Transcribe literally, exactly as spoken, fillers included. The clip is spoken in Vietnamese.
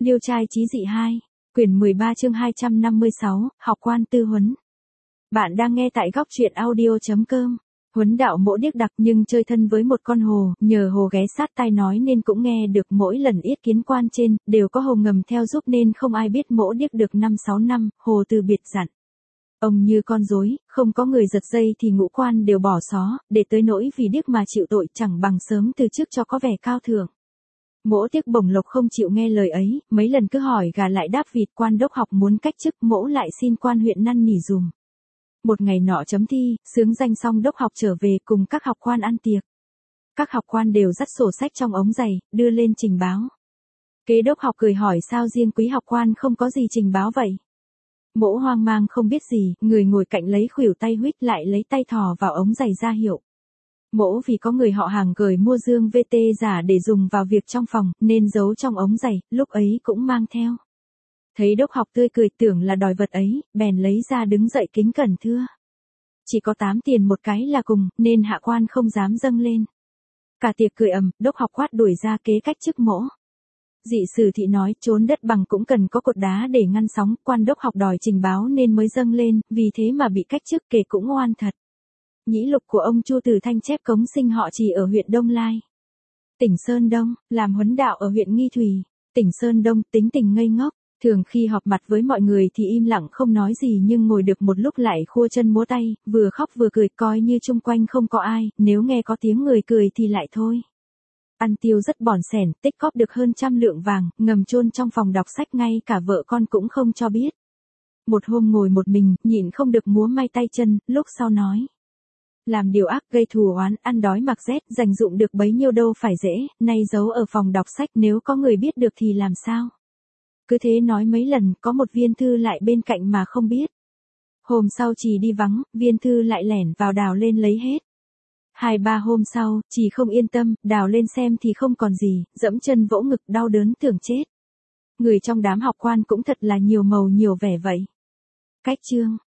Liêu trai chí dị hai, quyển mười ba chương hai trăm năm mươi sáu, học quan tư huấn. Bạn đang nghe tại góc truyện audio chấm com. Huấn đạo Mỗ điếc đặc nhưng chơi thân với một con hồ, nhờ hồ ghé sát tai nói nên cũng nghe được mỗi lần yết kiến quan trên, đều có hồ ngầm theo giúp nên không ai biết Mỗ điếc được năm sáu năm, hồ từ biệt dặn. Ông như con rối, không có người giật dây thì ngũ quan đều bỏ xó, để tới nỗi vì điếc mà chịu tội chẳng bằng sớm từ trước cho có vẻ cao thượng. Mỗ tiếc bổng lộc không chịu nghe lời ấy, mấy lần cứ hỏi gà lại đáp vịt, quan đốc học muốn cách chức, Mỗ lại xin quan huyện năn nỉ dùm. Một ngày nọ chấm thi, xướng danh xong đốc học trở về cùng các học quan ăn tiệc. Các học quan đều dắt sổ sách trong ống giày, đưa lên trình báo. Kế đốc học cười hỏi sao riêng quý học quan không có gì trình báo vậy. Mỗ hoang mang không biết gì, người ngồi cạnh lấy khuỷu tay huýt lại lấy tay thò vào ống giày ra hiệu. Mỗ vì có người họ Hàng gửi mua dương vê tê giả để dùng vào việc trong phòng, nên giấu trong ống giày, lúc ấy cũng mang theo. Thấy đốc học tươi cười tưởng là đòi vật ấy, bèn lấy ra đứng dậy kính cẩn thưa. Chỉ có tám tiền một cái là cùng, nên hạ quan không dám dâng lên. Cả tiệc cười ầm, đốc học quát đuổi ra kế cách chức Mỗ. Dị sử thị nói trốn đất bằng cũng cần có cột đá để ngăn sóng, quan đốc học đòi trình báo nên mới dâng lên, vì thế mà bị cách chức, kể cũng oan thật. Nhĩ lục của ông Chu Từ Thanh chép Cống sinh họ Trì ở huyện Đông Lai, tỉnh Sơn Đông, làm huấn đạo ở huyện Nghi Thủy, tỉnh Sơn Đông, tính tình ngây ngốc, thường khi họp mặt với mọi người thì im lặng không nói gì nhưng ngồi được một lúc lại khua chân múa tay, vừa khóc vừa cười coi như chung quanh không có ai, nếu nghe có tiếng người cười thì lại thôi. Ăn tiêu rất bỏn xẻn, tích cóp được hơn trăm lượng vàng, ngầm chôn trong phòng đọc sách ngay cả vợ con cũng không cho biết. Một hôm ngồi một mình, nhịn không được múa may tay chân, lúc sau nói. Làm điều ác gây thù oán, ăn đói mặc rét, dành dụm được bấy nhiêu đâu phải dễ, nay giấu ở phòng đọc sách nếu có người biết được thì làm sao. Cứ thế nói mấy lần, có một viên thư lại bên cạnh mà không biết. Hôm sau Trì đi vắng, viên thư lại lẻn vào đào lên lấy hết. Hai ba hôm sau, Trì không yên tâm, đào lên xem thì không còn gì, dẫm chân vỗ ngực đau đớn tưởng chết. Người trong đám học quan cũng thật là nhiều màu nhiều vẻ vậy. Cách chương.